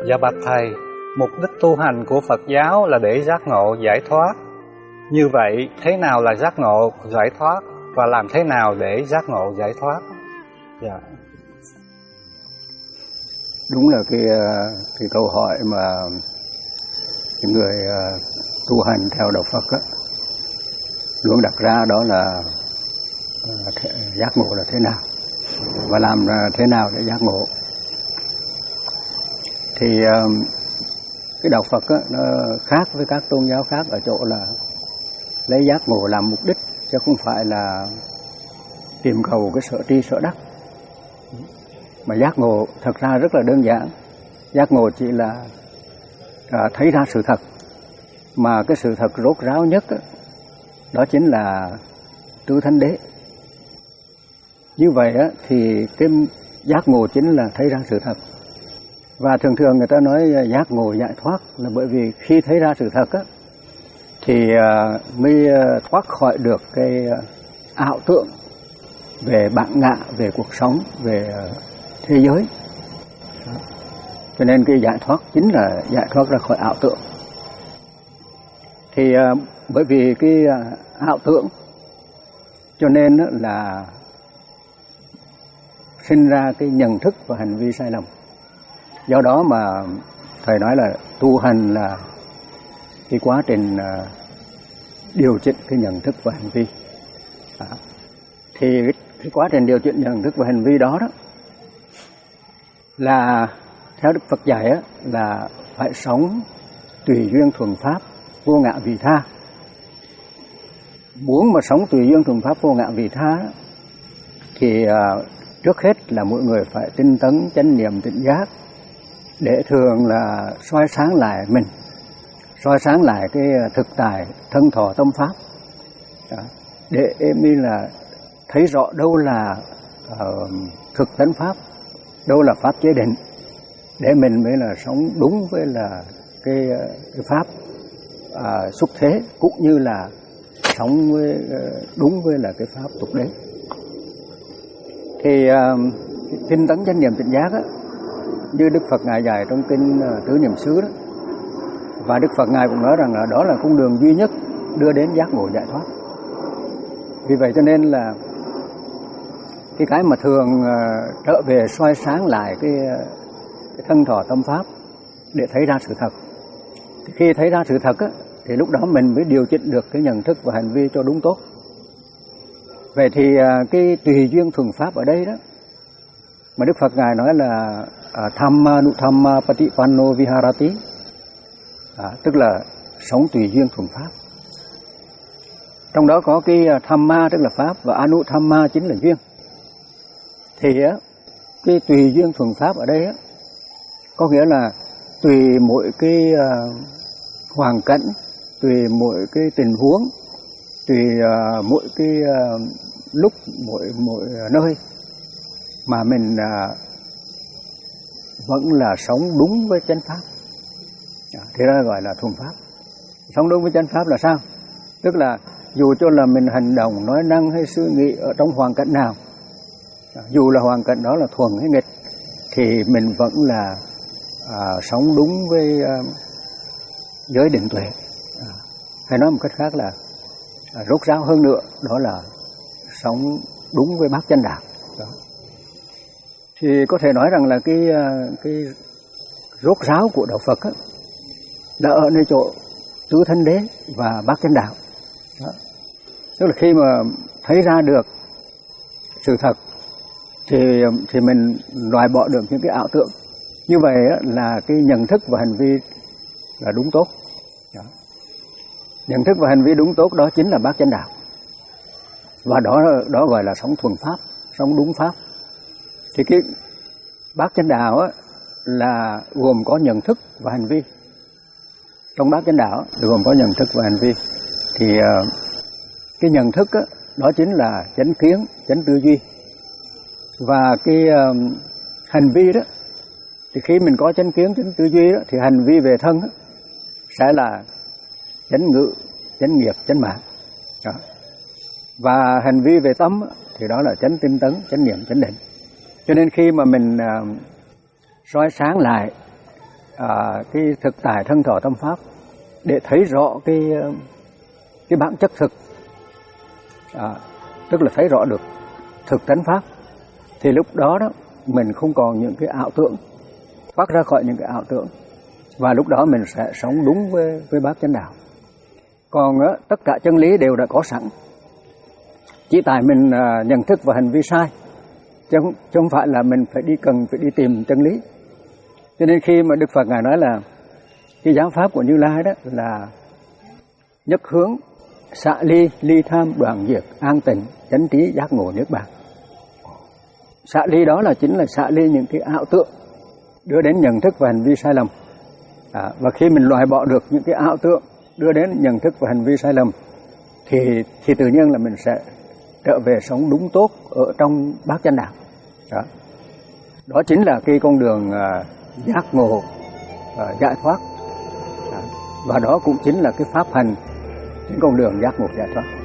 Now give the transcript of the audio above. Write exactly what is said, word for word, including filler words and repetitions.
Dạ bạch Thầy, mục đích tu hành của Phật giáo là để giác ngộ, giải thoát. Như vậy, thế nào là giác ngộ, giải thoát? Và làm thế nào để giác ngộ, giải thoát? Dạ. Đúng là cái, cái câu hỏi mà người tu hành theo đạo Phật á, luôn đặt ra, đó là giác ngộ là thế nào và làm thế nào để giác ngộ. Thì cái đạo Phật á, nó khác với các tôn giáo khác ở chỗ là lấy giác ngộ làm mục đích, chứ không phải là tìm cầu cái sở tri sở đắc. Mà giác ngộ thật ra rất là đơn giản. Giác ngộ chỉ là à, thấy ra sự thật, mà cái sự thật rốt ráo nhất á, đó chính là tứ thánh đế. Như vậy á, thì cái giác ngộ chính là thấy ra sự thật. Và thường thường người ta nói giác ngộ giải thoát là bởi vì khi thấy ra sự thật á, thì uh, mới uh, thoát khỏi được cái uh, ảo tưởng về bản ngã, về cuộc sống, về uh, thế giới. Cho nên cái giải thoát chính là giải thoát ra khỏi ảo tưởng. Thì uh, bởi vì cái uh, ảo tưởng cho nên uh, là sinh ra cái nhận thức và hành vi sai lầm. Do đó mà Thầy nói là tu hành là cái quá trình uh, điều chỉnh cái nhận thức và hành vi. À, thì cái, cái quá trình điều chỉnh nhận thức và hành vi đó đó là theo Đức Phật dạy á, là phải sống tùy duyên thuần pháp, vô ngã vị tha. Muốn mà sống tùy duyên thuần pháp, vô ngã vị tha đó, thì uh, trước hết là mỗi người phải tinh tấn chánh niệm tỉnh giác, để thường là soi sáng lại mình, soi sáng lại cái thực tại thân thọ tâm pháp. Đó. Để mới là thấy rõ đâu là uh, thực tánh pháp, đâu là pháp chế định, để mình mới là sống đúng với là cái, cái pháp uh, xuất thế, cũng như là sống với, uh, đúng với là cái pháp tục đế. Thì uh, tinh tấn chánh niệm tỉnh giác á, như Đức Phật Ngài dạy trong kinh uh, Tứ Niệm xứ đó, và Đức Phật Ngài cũng nói rằng là đó là con đường duy nhất đưa đến giác ngộ giải thoát. Vì vậy cho nên là cái cái mà thường uh, trở về soi sáng lại cái, uh, cái thân thọ tâm pháp để thấy ra sự thật. Thì khi thấy ra sự thật á, thì lúc đó mình mới điều chỉnh được cái nhận thức và hành vi cho đúng tốt. Vậy thì uh, cái tùy duyên thuần pháp ở đây đó, mà Đức Phật Ngài nói là uh, Thamma Nuthamma Patipanno Viharati, à, tức là sống tùy duyên thuần pháp. Trong đó có cái Thamma tức là pháp, và Anuthamma chính là duyên. Thì á, cái tùy duyên thuần pháp ở đây á, có nghĩa là tùy mỗi cái uh, hoàn cảnh, tùy mỗi cái tình huống, tùy uh, mỗi cái uh, lúc, mỗi mỗi nơi mà mình uh, vẫn là sống đúng với chánh pháp. Thế đó gọi là thuần pháp. Sống đúng với chánh pháp là sao? Tức là dù cho là mình hành động, nói năng hay suy nghĩ ở trong hoàn cảnh nào, dù là hoàn cảnh đó là thuần hay nghịch, thì mình vẫn là à, sống đúng với à, giới định tuệ. À, hay nói một cách khác là à, rốt ráo hơn nữa, đó là sống đúng với bát chánh đạo. Đó. Thì có thể nói rằng là cái cái rốt ráo của đạo Phật á, đã ở nơi chỗ tứ thánh đế và bát chánh đạo. Đó. Tức là khi mà thấy ra được sự thật thì thì mình loại bỏ được những cái ảo tưởng. Như vậy á, là cái nhận thức và hành vi là đúng tốt. Đó. Nhận thức và hành vi đúng tốt đó chính là bát chánh đạo. Và đó đó gọi là sống thuần pháp, sống đúng pháp. Thì cái bát chánh đạo á, là gồm có nhận thức và hành vi. Trong bát chánh đạo gồm có nhận thức và hành vi. Thì uh, cái nhận thức á, đó chính là chánh kiến, chánh tư duy. Và cái uh, hành vi đó, thì khi mình có chánh kiến, chánh tư duy đó, thì hành vi về thân đó, sẽ là chánh ngữ, chánh nghiệp, chánh mạng. Đó. Và hành vi về tâm đó, thì đó là chánh tinh tấn, chánh niệm, chánh định. Cho nên khi mà mình uh, soi sáng lại à, cái thực tại thân thọ tâm pháp để thấy rõ cái cái bản chất thực, à, tức là thấy rõ được thực tánh pháp, thì lúc đó đó mình không còn những cái ảo tưởng, thoát ra khỏi những cái ảo tưởng, và lúc đó mình sẽ sống đúng với với bát chánh đạo. Còn á, tất cả chân lý đều đã có sẵn, chỉ tại mình à, nhận thức và hành vi sai, chứ không, chứ không phải là mình phải đi cần phải đi tìm chân lý. Cho nên khi mà Đức Phật Ngài nói là cái giáo pháp của Như Lai đó là nhất hướng, xạ ly, ly tham, đoạn diệt, an tịnh, chánh trí, giác ngộ, niết bàn. Xạ ly đó là chính là xạ ly những cái ảo tưởng đưa đến nhận thức và hành vi sai lầm. À, và khi mình loại bỏ được những cái ảo tưởng đưa đến nhận thức và hành vi sai lầm thì thì tự nhiên là mình sẽ trở về sống đúng tốt ở trong bát chánh đạo. Đó, đó chính là cái con đường uh, giác ngộ, uh, giải thoát, à, và đó cũng chính là cái pháp hành trên con đường giác ngộ giải thoát.